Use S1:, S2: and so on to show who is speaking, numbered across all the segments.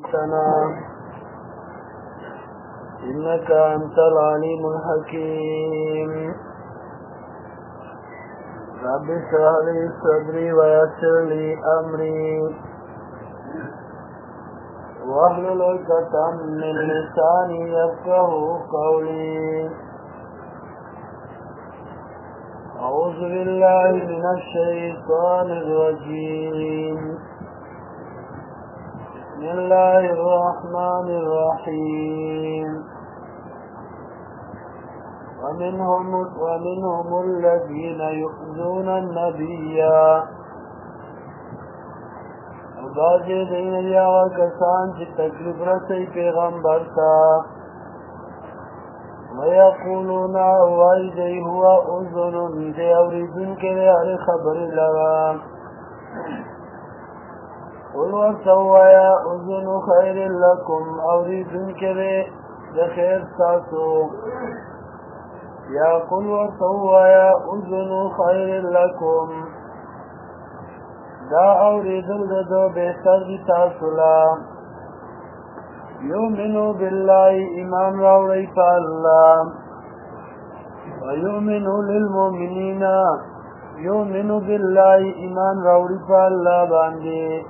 S1: ربنا إنك أنت العليم الحكيم رب اشرح لي صدري ويسر لي أمري واحلل عقدة من لساني يفقهوا قولي أعوذ بالله من الشيطان الرجيم بسم الله الرحمن الرحيم ومنهم الذين يؤذون النبي وبعضی دین یا کسان چې تکلیف رسي پیغمبر ته ويقولون وایدی هو اذن دی اوریدونکي لري خبر لرا قل وسویا اذن خیر لکم اوریدونکي د خیر تاسو یا قل وسویا اذن خیر لکم دا اوریدل دو بهتر دی تاسو لا یؤمنو بالله ایمان راوړی په الله ویؤمنو للمؤمنین یؤمنو بالله ایمان راوړی په الله باندې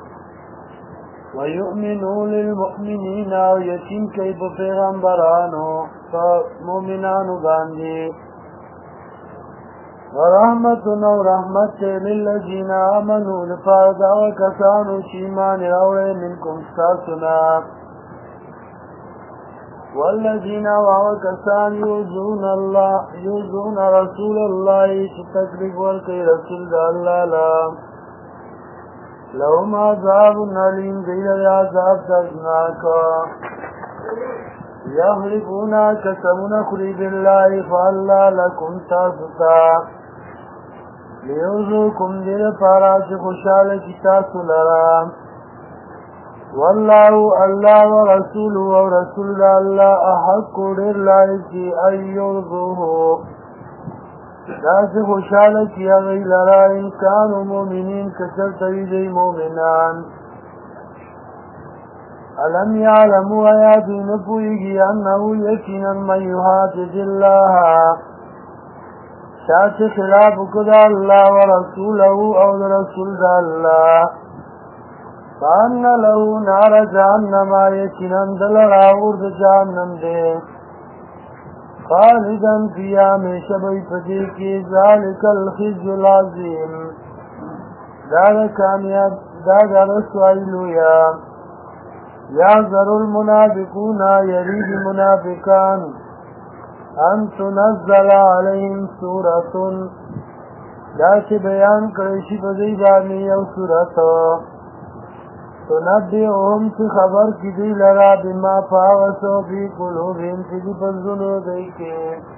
S1: ویؤمنو للمؤمنین او یقین کوي په پیغمبرانو په مؤمنانو باندې ورحمتنا ورحمت للذین آمنوا لپاره دا کسانو چې ایمان راوړي منکم ستاسونا والذین کسان یؤذون رسول الله چې تکلیف ورکوي رسول د الله لا لهم عذاب علیم دی لري عذاب دردناک یحلفون قسمونه خوري بالله فالله لکم تاسو ته لیوزوکم دې لپاره چې خوشحاله کړي تاسو لره والله الله ورسوله او رسول الله احق ډېر لایق دي ان یرضوه داسې خوشحاله کړي هغوی لره ان کانوا مؤمنین که چېرته وي دوی مؤمنان الم یعلموا آیا دوی نه پوهېږي انه یقینا من یحادد الله چا چې خلاف وکړي د الله ورسوله او د رسول د الله فان له نار جهنم یقینا د لره اور د جهنم دی خالدا فیها همیشه به وي په دې کې ذلک الخزي العظیم دا د کامیاب دا د رسوایي لویه یحذر المنافقون یرید منافقان ان تنزل علیهم سورة دا چې بیان کړی شي په دوی باندې یو سورت تنبئهم چې خبر کړي دوی لره بما په هغه څه فی قلوبهم چې دي په زړونو دوی کې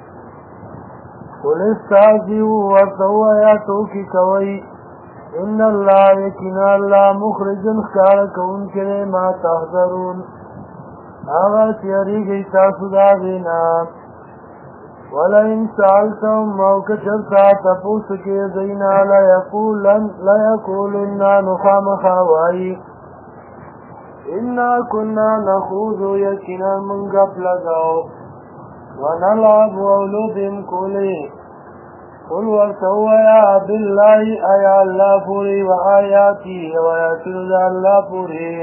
S1: قل استهزئوا ورته ووایه ټوکې کوئ ان الله یقینا الله مخرج ښکاره کوونکی دی ما تحذرون هغه چې یریږئ تاسو د هغې نه ولئن سألتهم او که چېرته تپوس کې دوی نه لیقولن نو خامخا وایي انا كنا نخوض یقینا موږ ګپ لګاو ونلعب او لوبې کولې قل ورته ووایه بالله آیا الله پورې وآیاتي او آیاتونو د الله پورې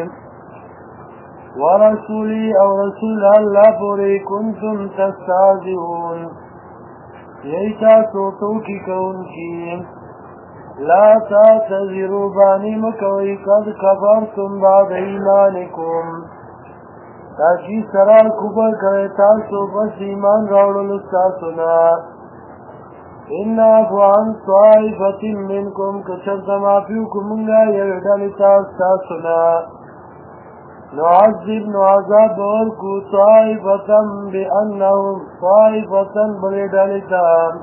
S1: ورسولي او رسول الله پورې کنتم تستهزئون یی تاسو ټوکې کوونکي لا تعتذروا بانی مکوئ قد کفرتم بعد ایمانکم تاکي سره کفر کوئ تاسو پس ایمان راوړلو ستاسو نه ان عفو عن طائفة منکم که چېرته معافي وکړو مونږه یوې ډلې ته ستاسو نه نعذب نو عذاب به ورکړو طائفة بلې ډلې ته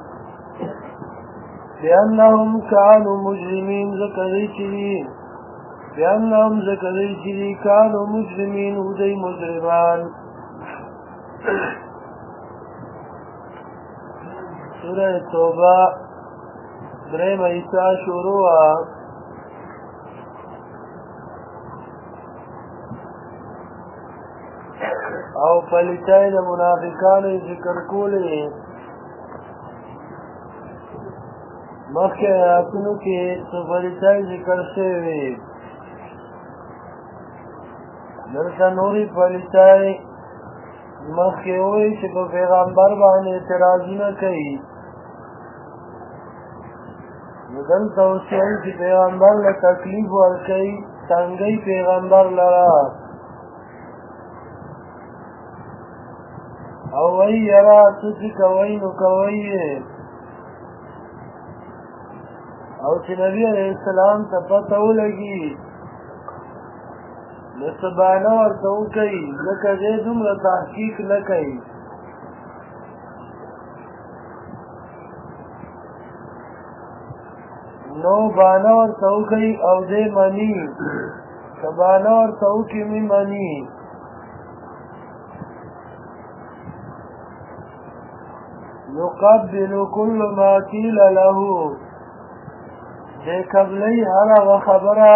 S1: بأنهم كانوا مجرمين ذکرې چې دي كانوا مجرمين ودی مجرمان سورة توبه دریم ایسا شروع او پلیتای د منافقانو ذکر کولې مخکې آیاتونو کې څو پلیتای ذکر شوی دلته نورې پلیتای مخکې وایي چې په پیغمبر باندې اعتراضونه کوي نو دلته اوس وایي چې پیغمبر له تکلیف ورکوي تنګۍ پیغمبر لره او وایي یاره څه چې کوئ نو کوئ او چې نبي علیه السلام ته پته ولګي نو څه بهانه ورته وکړي ځکه دی دومره تحقیق نه کوي نو بهانه ورته وکړي او دی مني که بهانه ورته وکړي مې مني يقبل كل ما قيل له دې قبلې هر هغه خبره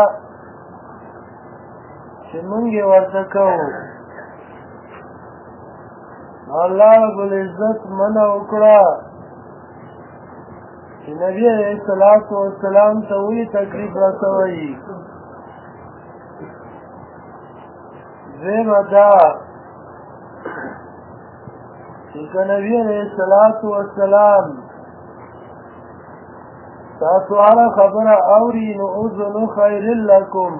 S1: چې مونږ یې ورته کوو الله رب العزت منع وکړه چې نبي علیه السلام ته ولې تکلیف رسوئ دویمه دا چې که نبي علیه السلام تاسو هره خبره اوري نو اذن خیر لکم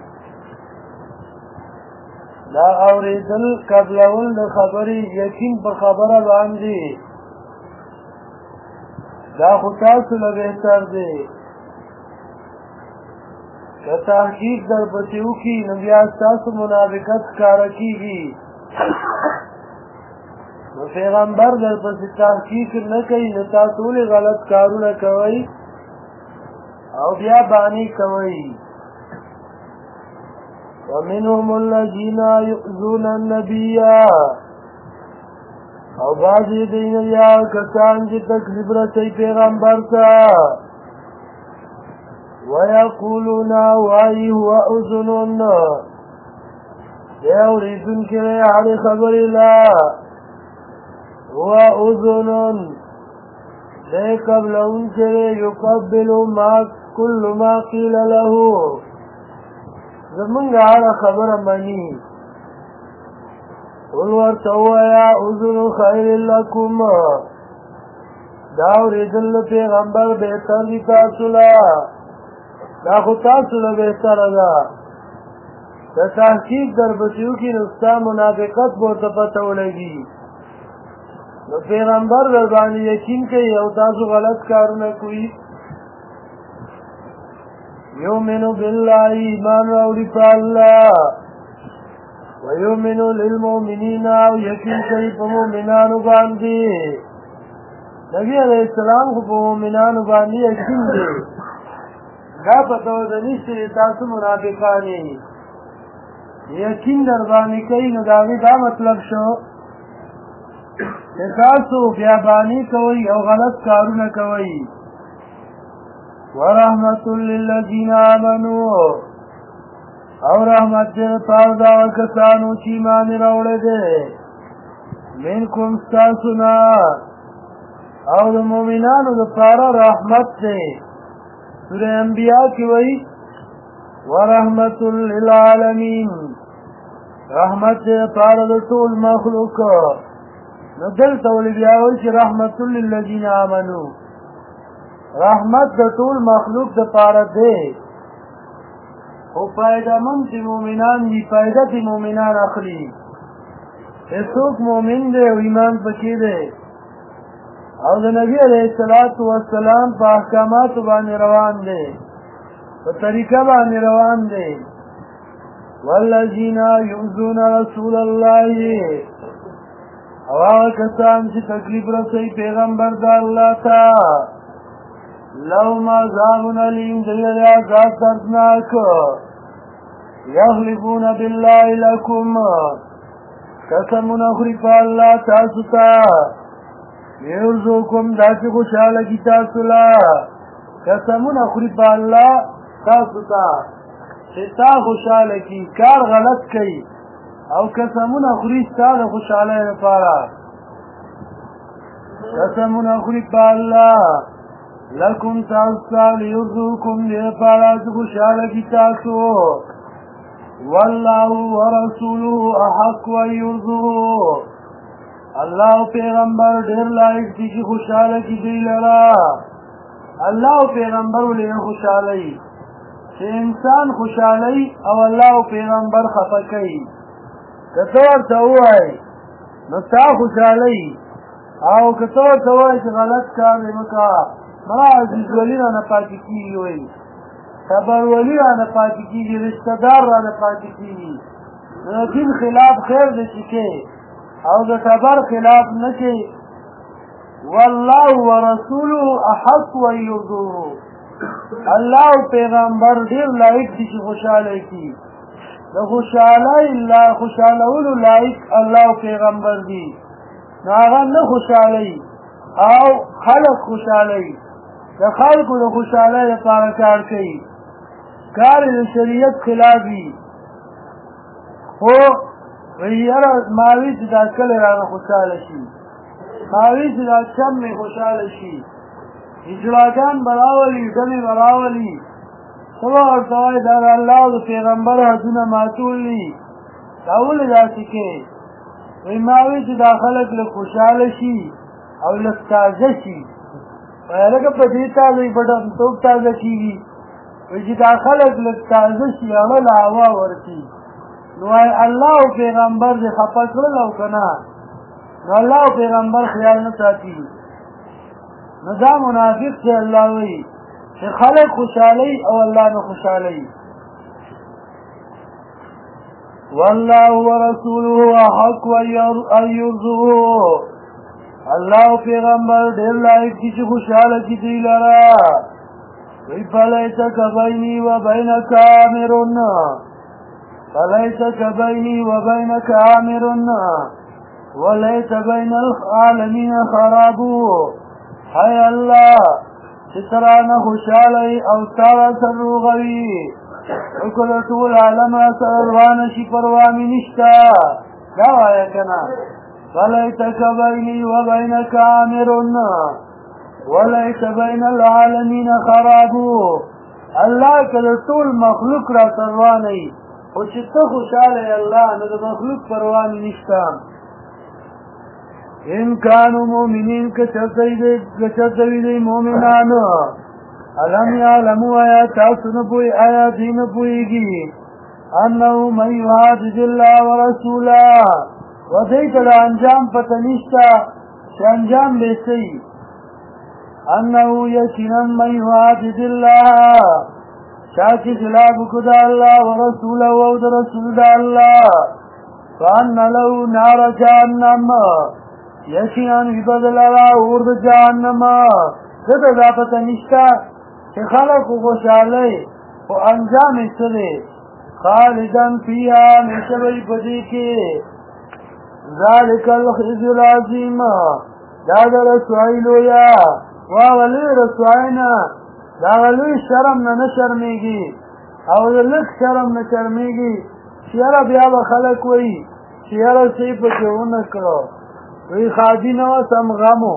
S1: دا اورېدل قبلول د خبرې یقین په خبره باندې دا خو تاسو له بهتر دی که تحقیق در پسې وکړي نو بیا ستاسو منافقت ښکاره کېږي نو پیغمبر در پسې تحقیق نه کوي نو تاسو ولې غلط کارونه کوئ او بیا بانی کوئ ومنهم الذين يؤذون النبي او بعضی دین یا کسان چې تکذیب رسوي پیغمبر ته ويقولون وای هو اذن دی اورېدونکی دی هرې خبرې لا هو اذن دی قبلونکی دی يقبل ما كل ما قيل له زمونږ هره خبره مني قل ورته ووایه اذن خیر لکم دا اورېدل پیغمبر بهتر دي تاسو له دا خو تاسو له بهتره ده د تحقیق در پسې وکړي نو ستا منافقت به ورته پته ولګي نو پیغمبر در باندې یقین کوي او تاسو غلط کارونه کوي یؤمنو بالله ایمان راوړي په الله ویؤمنو للمؤمنین او یقین کوي په مؤمنانو باندې نبي علیه السلام خو په مؤمنانو باندې یقین دی دا پته ورته نشته چې تاسو منافقان یې یقین در باندې کوي نو د هغې دا مطلب شو چې تاسو بیاباني کوئ او غلط کارونه کوئ ورحمت للذین آمنوا او رحمت دې پاره دا کسانو چې ایمان راوړی دی منکم ستاسو نه او د مؤمنانو دپاره رحمت دی سوره انبیا کې وایي ورحمت للعالمین رحمت دې پاره د ټول مخلوق نو دلته ولې بیا وایي چې رحمت للذین آمنوا رحمت د ټول مخلوق دپاره دی خو فایدهمند چې مؤمنان دي فایده چې مؤمنان اخلي چې څوک مؤمن دی او ایمان پکې دی او د نبي علیه السلام په احکاماتو باندې روان دی په طریقه باندې روان دی والذین یؤذون رسول الله او هغه کسان چې تکلیف رسوي پیغمبر د الله ته لهم عذاب علیم دی عذاب دردناک یحلفون بالله لکم قسمونه خوري په الله تاسو ته یرزقکم داسې خوشحاله کي تاسو له قسمونه خوري په الله تاسو ته چې تا خوشحاله کي کار غلط کوي او قسمونه خوري ستا د خوشحالۍ لپاره قسمونه خوري په الله لکم تاسو لیرزوکم لپاره چې خوشحاله کي تاسو والله ورسوله احق ان يرزوه الله پیغمبر ډېر لایق دي چې خوشحاله کي دوی لره الله پیغمبر ولې خوشحالي چې انسان خوشحالي او الله پیغمبر خفه کوي کته ورته وایي نو تا خوشحالي او کته ورته وایي چې غلط کار دی مکه مرا عزیز ولی را نه پاتې کېږي وایي صبر ولی را نه پاتې کېږي رشته دار را نه پاتې کېږي د دین خلاف خیر دی چې کې او د صبر خلاف نه کې والله ورسوله احق ان يرضوه الله پیغمبر ډیر لایق دي چې خوشاله کی د خوشالولو لایق الله پیغمبر دي هغه نه خوشالي او خلق خوشالي د خلقو د خوشالۍ لپاره کار کوي کار د شریعت خلاف وي خو یاره ماوي چې دا کله رانه خوشاله شي ماوي چې دا چم مې خوشاله شي اجراګان براولي ډلې براولي سبا ورته وایي دا الله او د پیغمبر حدونه ماتول دي دا ولې داسې کوې وایي ماوي چې دا خلک لږ خوشاله شي او لږ تازه شي لکه په دې تازه په ډمتوب تازه کېږي وایي چې دا خلک لږ تازه شي هغه له هوا ورکي نو وایي الله او پیغمبر دې خفه کړل او که نه نو الله او پیغمبر خیال نه ساتي نو دا منافق چې الله وایي چې خلک خوشحالي او الله نه خوشحالي والله ورسوله احق ان يرضوه الله پیغمبر ډېر لایق دي چې خوشحاله کي دوی لره وی فلیس کبینی و بینک آمرن فلیس کبینی و بینک آمرن ولیس بین العالمین خرابو حی الله چې ترانه خوشحالی او تارا سر روغوي وکل ټول عالم را سره روانه شي پروا مې نشته دا وایه که نه فلیس بینی و بینک آمرن وليس بين العالمين خرابو الله کله ټول مخلوق را سرواني او چې ته خوشاله الله نه د مخلوق پروان نشته ان كانوا مؤمنين كچتوي مؤمنان الم يعلموا آيات سنبوي آيات نبويږي انه من يعاهد الله ورسوله وديت الانجام پتنشتا چې انجام به سي انه یقینا من يعاهد الله شاکی خلاف کدا الله ورسوله او رسول الله فان له نار جهنم یقینا بدل را اور جهنم دغه ذات نشتا چې خلق خوشاله او انجام یې خالدان فيها مشوي بدی کې ذالک الخزي العظیم دا رسوای لویا واولی رسواینا دا غلوی شرم نه شرمیږي او لږ شرم نه شرمیږي چیرې بیا به خلک وایي چیرې څه پکې ونه کړو وی خادي نه سم غمو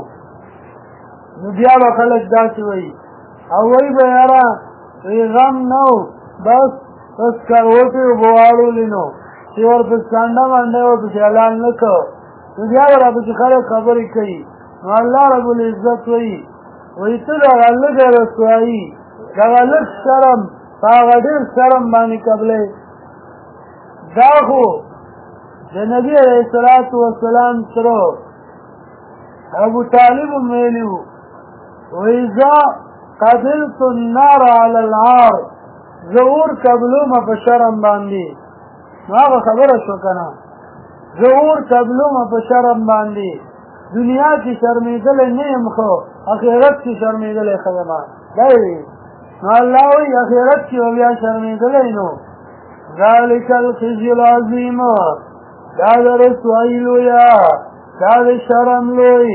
S1: نو بیا به خلک داسې وایي او وایي به یاره وی غم نه بس کروټې وبواړولې نو چې ورپسې څانډه باندې ورپسې اعلان نه کړو نو بیا به راپسې خلک خبرې کوي نو الله رب العزت وایي وی ته دغه لږه رسوایي دغه لږ شرم په هغه ډېر شرم باندې قبلې دا خو د نبي علیه الصلاة والسلام تره ابو طالب هم ویلي وو وی زه قبلت النار علی العار زه اور قبلومه په شرم باندې نو هغه خبره شو که نه زه اور قبلومه په شرم باندې دنیا کې شرمېدلی نه یم خو اخرت کې شرمېدلی ښه یم دا وي نو الله وایي اخرت کې به بیا شرمېدلی نو ذلک الخزي العظیم دا د رسوایي لویه دا د شرم لوی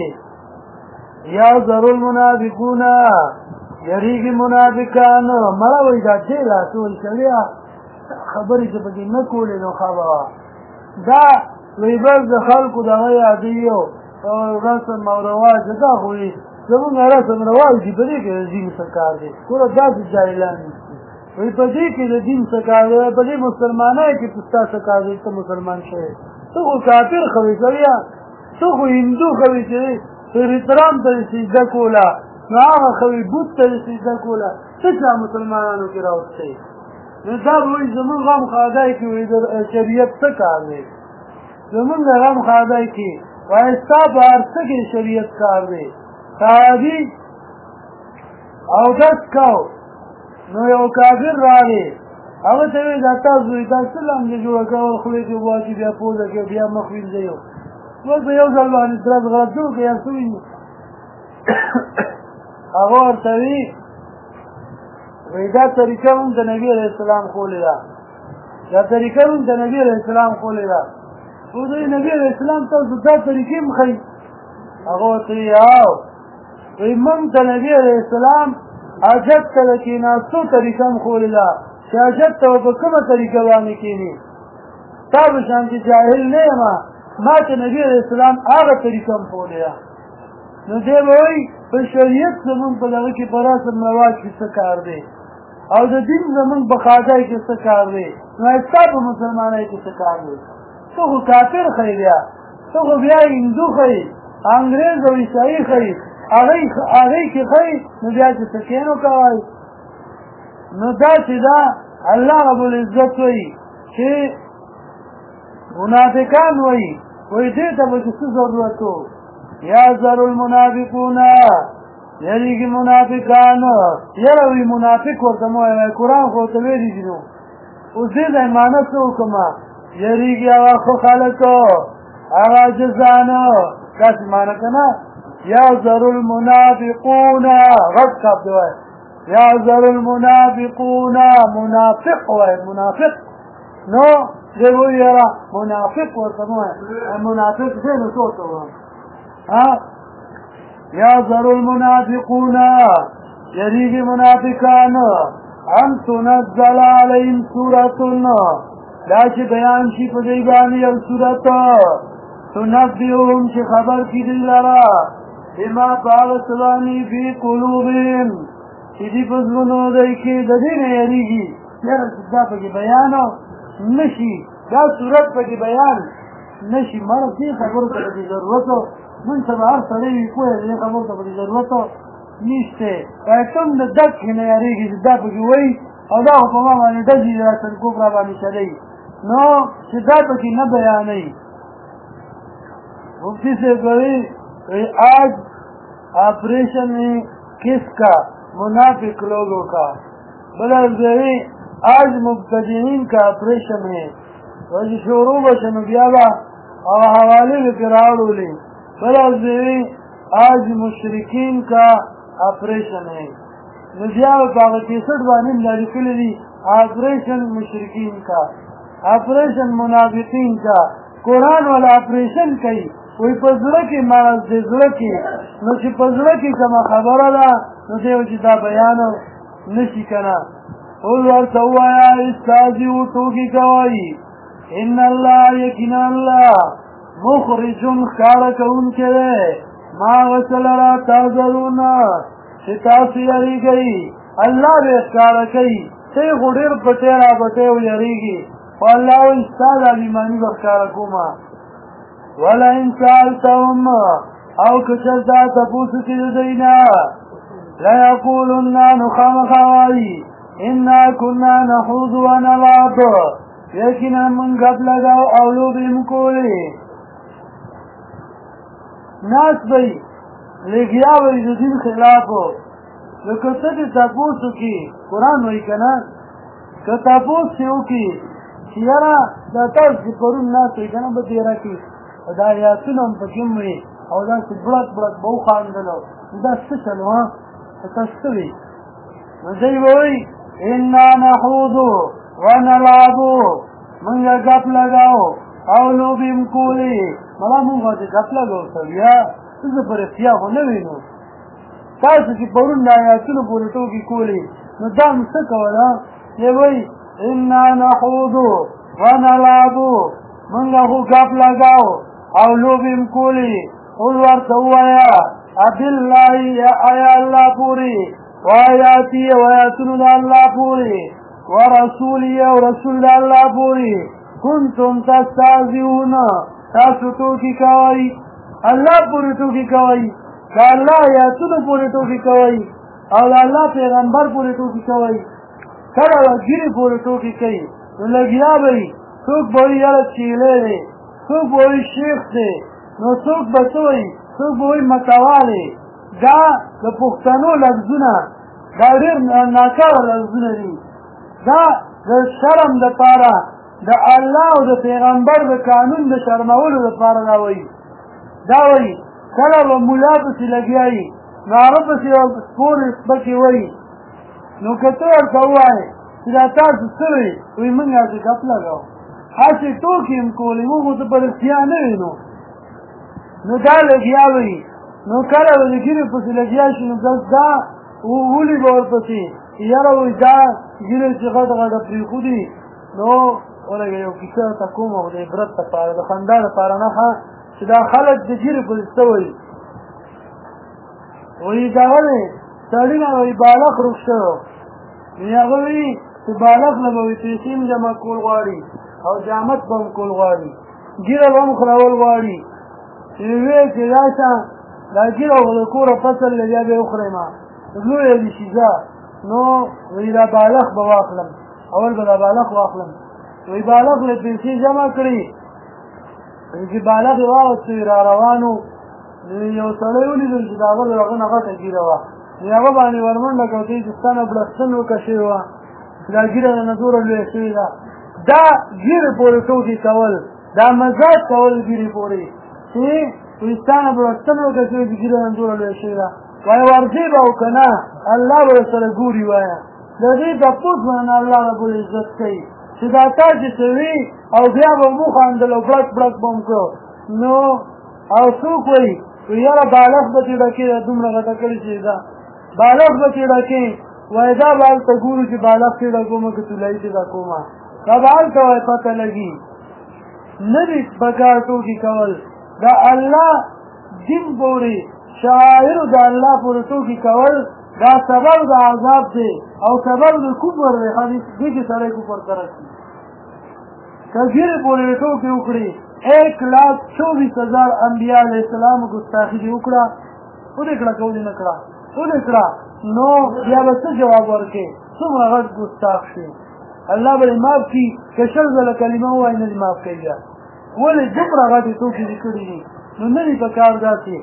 S1: یحذر المنافقون یریږي منافقان مړه وایي دا دې لاس وایي سړیا خبرې چې پکې نه کولې نو ښه به وه دا وی بل د خلکو دغه یادوي او رسم او رواج دا خو یې زمونږ رسم رواج دي په دې کې د دین څه کار دی ګوره داسې جاهلان وی په دې کې د دین څه کار دی په دې مسلمانۍ کې په ستا څه کار دی ته مسلمان شوی ته خو کافر خوی سویا ته خو هندو خوی چې پر احترام ته سجده کوله نو هغه خوی بت ته سجده کوله څه چا مسلمانانو کې راوستی نو دا به وایي زمونږ غم خادای کې وایي د شریعت څه کار دی زمونږ غم خادای کې وایي ستا په هر څه کې شریعت کار دی صحابي اودس کو نو یو کافر راغی هغه ته وایي دا تاسو دا څه لمدې جوړه کول خولې کې اوبه اچي بیا پوزه کې بیا مخ وینځئ موږ په یو ځل باندې درز غلط جوړ کړو یا څه وینو هغه ورته وایي دا طریقه مونږ د نبي علیه السلام ښولې ده دا طریقه مونږ د نبي علیه السلام ښولې ده اوس وایي نبي علیه السلام تاسو دا طریقې هم ښایي هغه ورته وایي او وایي مونږ د نبي علیه السلام حاجت ته د کېناستو طریقه هم ښولې ده چې حاجت ته به په کومه طریقه باندې کېني تا به شان چې جاهل نه یم ما ته نبي علیه السلام هغه طریقه هم ښولې ده نو دی به وایي په شریعت زمونږ په دغه کې په رسم رواج کې څه کار دی او د دین زمونږ په خاطر کې څه کار دی نو ستا په مسلمانۍ کې څه کار دی ته خو کافر ښیي بیا ته خو بیا هندو ښیي انګریز او عیسایي ښیي هغې کې ښیي نو بیا چې څه کینو کوئ نو داسې ده الله رب العزت وایي چې منافقان وایي دې ته به څه ضرورت و یحذر المنافقون یریږي منافقان یره وي منافق ورته مو وایي قرآن خو ورته ویلي دي نو اوس دې ځای معنی څه وکړمه یریږي هغه ښه خلک هغه عاجزانه داسې معنی که نه یحذر المنافقون غټ کاپ دی وایي یحذر المنافقون منافق وایي منافق نو دې وایي یاره منافق ورته مو وایي منافق دی نو څه ورته ووایم یحذر المنافقون یریږي منافقان ان تنزل علیهم سورة دا چې بیان شي په دوی باندې یو سورت تنبئهم چې خبر کړي دوی لره بما په هغه څه باندې فی قلوبهم چې دي په زړونو دوی کې د دې نه یریږي یاره چې دا پکې بیان نه شي دا سورت پکې بیان نه شي مړه دې خبرو ته دې ضرورت من سبا هر سړی وي پوهه دې خبرو ته پکې ضرورت نشته کوم د دک نه یریږي چې دا پکې وایي او دا خو په ما باندې ډزې را سرکوب را باندې چلی نو چې دا پکې نه بیانوي مفتی صاحب وایي آج آپریشن ہے کس کا منافق لوگوں کا بلا وایي آج مبتدئین کا آپریشن ہے وایي شروع بشنو بیا به هغه حوالې پکې راوړولې بلا وایي آج مشرکین کا آپریشن ہے نو بیا په هغه کیسټ باندې لیکلي دي آپریشن مشرکین کا آپریشن منافقین کا قرآن والا آپریشن کوي وی په زړه کې مرض دی زړه کې نو چې په زړه کې کومه خبره ده نو دی چې دا بیان نشي که نه قل ورته ووایه استهزئوا ټوکې کوئ ان الله یقینا الله مخرج ښکاره کوونکی دی ما هغه څه لره تحذرون چې تاسو یریږئ الله به ښکاره کوي ته یې خو ډېر پټی را پټی او یریږي خو الله وایي ستا دا بیماني به ښکاره کومه ولئن سألتهم او که چېرته تپوس کړي د دوی نه لیقولن نو خامخا وایي انا کنا نخوض ونلعب یقینا موږ ګپ لګاو او لوبې مو کولې ناس به یې لګیا به یې د دین خلاف نو که څه دې تپوس وکړي قرآن وایي که نه که تپوس یې وکړي چې یاره دا تاسو چې پرون ناست وئ که نه به تېره کړي دا آیاتونه هم پکې هم وي او داسې بړک بړک به وخاندلو دا څه چل و تاسو څه وي نو دوی به وایي انا نخوضو ونلعبو موږ ګپ لګاو او لوبې م کولې ملا موږ ورته ګپ لګاو څه بیا څه په رښتیا خو نه وینو تاسو چې پرون د آیاتونو پورې ټوکې کولې نو دا م څه کوله دی وایي انا نخوضو ونلعبو منگا خو گپ لگاو او لوبیم کولی قل ورطوایا اباللہی آیا اللہ پوری وآیاتی وآیاتن دا اللہ پوری ورسولی ورسول دا اللہ پوری کنتم تستازیون تاسو توکی کوئی اللہ پوری توکی کوئی دا اللہ آیاتن پوری توکی کوئی او دا اللہ پیغمبر پوری توکی کوئی کلا و گیری پوری توکی کئی نو لگیا بھئی سوک بوئی یلت چیلے دے سوک بوئی شیخ دے نو سوک بسوئی سوک بوئی متوالی دا دا پختنو لفظونا دا دیر ناکار لفظونا دی دا شرم دا پارا دا اللہ و دا پیغمبر دا قانون دا شرمولو دا پارا دا وئی دا وئی کلا و مولا پسی لگیائی نارو پسی سپور اسپکی وئی نو کتور سوائی دا تاسو سوئی وی منگا سی گپ لگاو حاسی توکیم کولی مونگو تا پرستیا نوی نو دا لگیا وی نو کلا و گیری پسی لگیا شی نو دا اولی بور پسی یارا وی دا گیری چی غد غد پری خودی نو ولگا یو کسا تا کوم و دا عبرت تا پارا دا خنده دا پارا نخوا چی دا خلق دا گیری پسی سوی وی دا غلی سالینا وی بالخ روش شو نیاغوی چی بالخ نبوی پیسیم جمع کول غاری او جامت بم کول غاری گیره بم خراول غاری چیوی چی داشا دا گیره و دکور فصل لگیا بے اخره ما لوی علی شیزا نو وی دا بالخ بواخلم اول با دا بالخ واخلم وی بالخ لپیسی جمع کری وی بالخ واغت سوی را روانو یو سړی ولیدل چې دا هغه هغه غټه ګیره وه هغه باندې ورمنډه کړه چې ستانه بلستن وکشي وه دا ګیره نه دوره لویه شوې ده دا ګیرې پورې ټوکې کول دا مزاج کول ګیرې پورې چې ستانه بلستن وکشي چې ګیره نه دوره لویه شوې ده وایه ورځې به او که نه الله به سره ګوري وایه د دې تپوس باندې الله رب العزت کوي چې دا تا چې کوي او بیا به وخاندل او بړک بړک به م کړو نو او څوک وایي یاره بالغ به تې ډکې دومره غټه کړې چې دا بالغ به تې ډکې وایي دا به هلته ګورو چې بالغ تې ډکومه که تولایي تې ډکومه دا به هلته وایي پته لګي نه دي پکار ټوکې کول دا الله دین پورې شاعرو د الله پورې ټوکې کول دا سبب د عذاب دی او سبب د کفر دی حدیث دې کې سړی کفر ته رسي که ګیرې پورې ټوکې وکړي 1,24,000 انبیاء علیہ السلام گستاخی دی وکړه ودې کړه کولی نه کړه ودې کړه نو بیا به څه جواب ورکړې څومره غټ ګستاخ شي الله به یې معاف کړي که شل ځله کلمه ووایي نه دې معاف کوي بیا ولې دومره غټې ټوکې دې کړي دي نو نه دي په کار داسې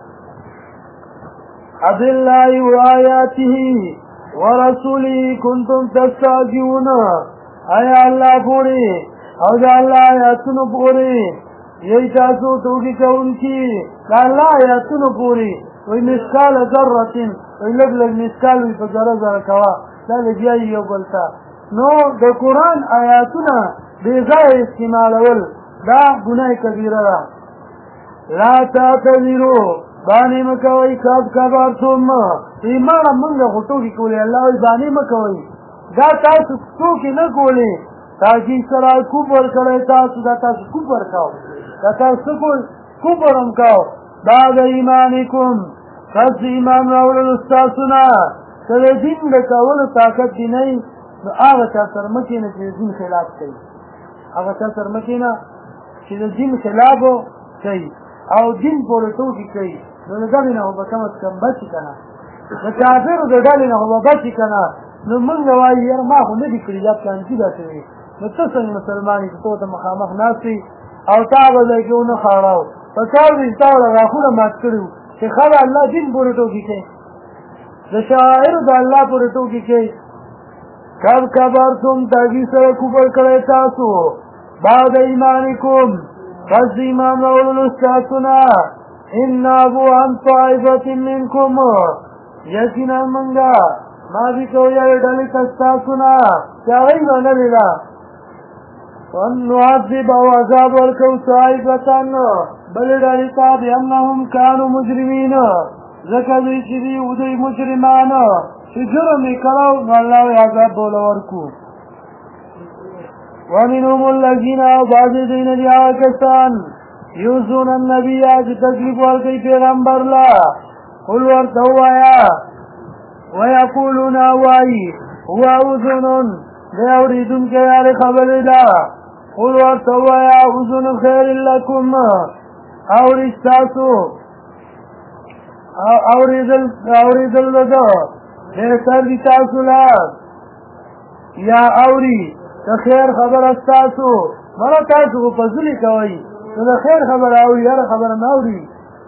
S1: اباللہ وآیاته ورسوله کنتم تستهزئون آیا اللہ پوری او دا اللہ آیاتونو پوری یہی تاسو توکی کونکی دا اللہ آیاتونو پوری وی مسکال ذرتن وی لگ لگ مسکال وی پا ذرہ ذرہ کوا دا لگیائی یو بلتا نو دا قرآن آیاتونا بیزای استعمال اول دا گناہ کبیرہ دا لا تعتذرو بانی مکوئی کب کبارتم ایمان منگا خطوکی کولی اللہ وی بانی مکوئی دا تاسو توکی نکولی تاکی سرائی کفر کرے تاسو دا تاسو کفر کاؤ دا تاسو کفرم کاؤ بعد ایمانکم پس ایمان راولل استاسونا کله دین د کولو طاقت دی نه نو هغه چا سره مکې نه چې دین خلاف کوي هغه چا سره مکې نه چې د دین خلاف کوي او دین پورې ټوکې کوي نو د ډلې نه به کم از کم بچي که نه د کافرو د ډلې نه به بچي که نه نو مونږ وایي یاره ما خو نه دي کړي دا پلانکي داسې وي نو ته څنګه مسلمان یې چې تو ته مخامخ ناست وي او تا به ځای کې ونه خاړاو په کار دې تا غاښونه مات کړي وو چې خبره الله دین پورې ټوکې کوي د شاعرو د الله پورې ټوکې کوي کب کبرتم تاګي سره کفر کړی تاسو بعد ایمانکم پس ایمان راوړلو ستاسو نه انا ابو عن طائفة منکم یقینا منګه ماضي کوي ډلې تاسو نه چې هغوی به نه لیده ونعذب او عذاب ورکو طائفة بلې ډلې ته بأنهم كانوا مجرمین ځکه دوی چې دي دوی مجرمان چې جرم یې کړی نو الله یې عذاب به ورکړو ومنهم الذين بعض دین دی آکستان یوزون النبی آج تکلیف ورکی پیغمبر لا قل ورتو آیا ویقولون آوائی هو اوزنون دی اوریدن کے یار خبر دا قل ورتو آیا اوزن خیر لکم اوریستاسو اوریدل لدو بہتر دی تاسو لا یا اوری خیر خبر استاسو مرا تاسو کو پزلی کوي نو خیر خبر اوری هر خبر ناوری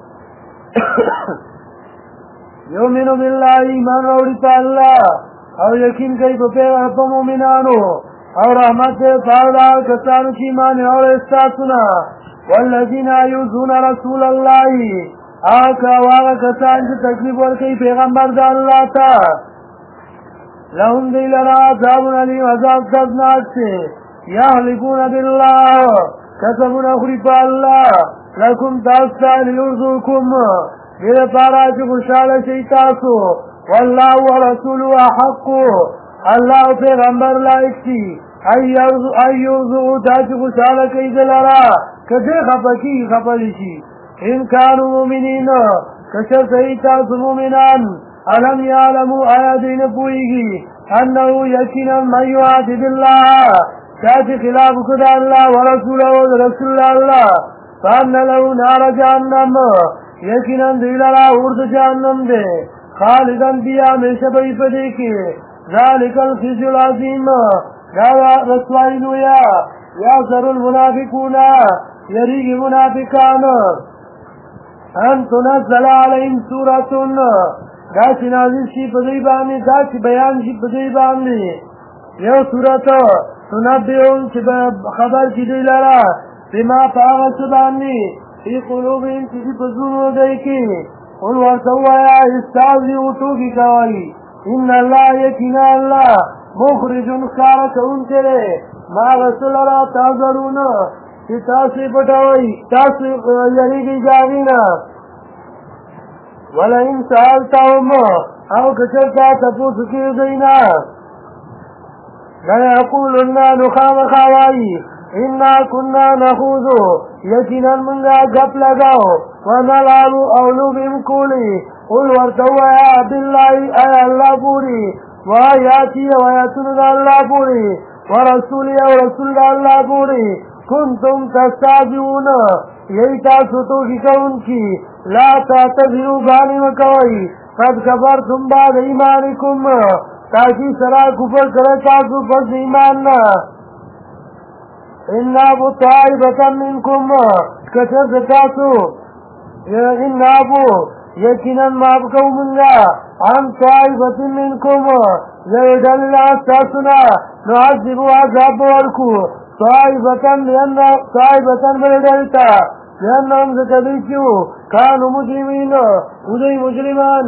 S1: یؤمنو بالله ایمان اوری تعالی او یقین کوي په مومنانو او رحمت تعالی کسانو چې ایمان اور استاسونا والذین یؤذون رسول الله آکا واغا کسان چې تکلیف ورکوي پیغمبر د الله ته لهم دی لرا عذاب علیم عذاب دردناک سے یحلفون بالله قسمون اخری پا اللہ لکم تاستا لیرزوکم دیر پارا چی خوشحال شیطاسو واللہ ورسول احقو اللہ پیغمبر لائک تی ایرزو تا چی خوشحال کئی دلرا کسی خفکی خفلیشی ان کانو مومنین کشر سیطاس مومنان علم یعلمو آیا دین پوئیگی انہو یقینا من یعادد اللہ چاہتی خلاف کدا اللہ ورسولہ و رسول اللہ فان لہو نار جہنم یقینا دیلرا ارد جہنم دے خالدن بیا ہمیشہ بئی پدے کے ذالک الخزی العظیم دادا رسوائی نویا یاسر المنافقون یریگ منافقان ان تنزل علیہم سورتن داسی نازل شی پدی باندې داسی بیان شی پدی باندې یو صورت تنبیون چې خبر کی دی لرا بما پاغس باندې فی قلوبهم چې په زړونو دی کې قل ورته وایه استهزئوا ټوکې کوئ ان الله یقینا الله مخرج ښکاره کوونکی دی ما هغه څه لره تحذرون چې تاسو پټوئ تاسو یریږئ د هغې نه ولئن سألتهم او کچرتا تپوس کی دینا لیقولن نخام خوائی انا کننا نخوضو یقینا منگا گپ لگاو ونلعبو اولو بمکولی قل ورتویا باللہ اے اللہ پوری وآیاتی وآیاتن اللہ پوری ورسولی ورسول اللہ پوری کنتم تستعجون یہی تاسو تو کون کی لا تعتذروا بانی مکوئی قد کفرتم بعد ایمانکم تاکی سرا کفر کرتاسو پس ایماننا انابو طائبتا منکم کچر دتاسو انابو یقینا مابکو منگا عن طائبت منکم یودل استاسنا نعذبو عذاب ورکو طائبتا بلدلتا لأنهم ذكبيتوا كانوا مجرمين ودي مجرمان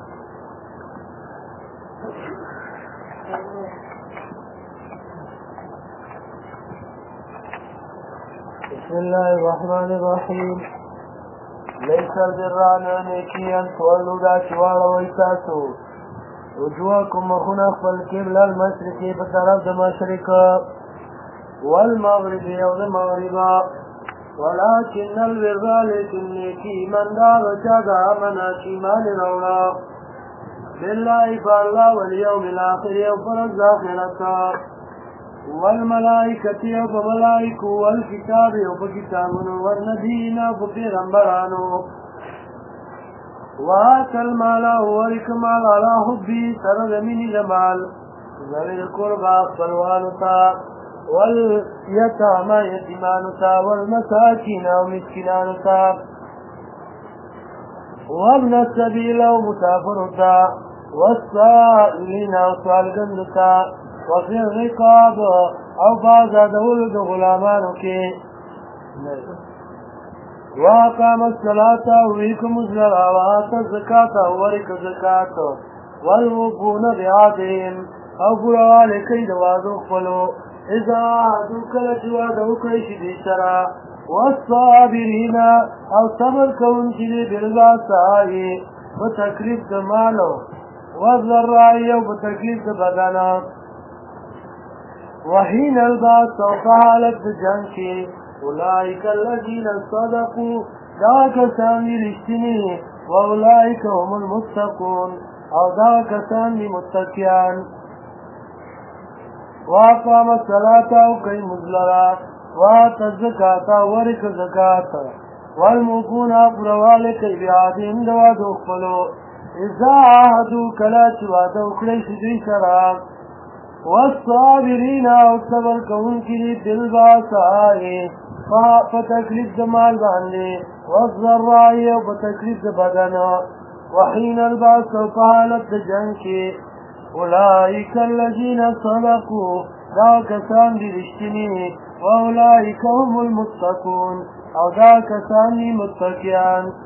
S1: بسم الله الرحمن الرحيم ليس البر نيكي أن تولوا ذات ويساسوا وجوهكم مخنا فالكبل المشرقي بطرف المشرق والمغرب يوم المغرب ولكن البر لیکن نیکی من دار چاگا مناشی مان رونا باللہ فاللہ والیوم الاخر یو فرز آخرتا والملائکتی یو بملائکو والکتاب یو بکتابنو والنبیین یو پیغمبرانو وآت المالا ورکمال علا حبی سرزمین جمال ذوی القربا خپلوانتا واليتامى يتيمانتا والمساكين ومسكينانتا وابن السبيل ومسافرتا والسائلين وسوالگندتا وفي الرقاب او بازا دولد غلامانك وقام الصلاة ويكم الزرع وآت الزكاة ورك الزكاة والوفون بعادهم او بروال كيد وادو خلو اذا عادو کلچ وعدو کشی دی سرا والصابرین او صبر کون چی بلغا سائی بتکلیف دمالو والذرائی او بتکلیف دبدانا وحین الباس او په حالت د جنگ کې اولئک الذین صدقوا دا کسان دي رښتیني واولئک هم المتقون او دا کسان دي متقیان واقام الصلاة او کوي مزلرا وات الزکات ورک زکات والموفون پرواله کوي بیادین د وعدو خپلو اذا عهدوا کله چې وعده وکړي چې دوی سره والصابرین او صبر کوونکي دي بالباساء په تکلیف د مال باندې والضراء او په تکلیف د بدن وحین الباس او په حالت د جنگ کې اولئک الذین صدقوا دا کسان دي رښتیني واولئک هم المتقون او دا کسان دي متقیان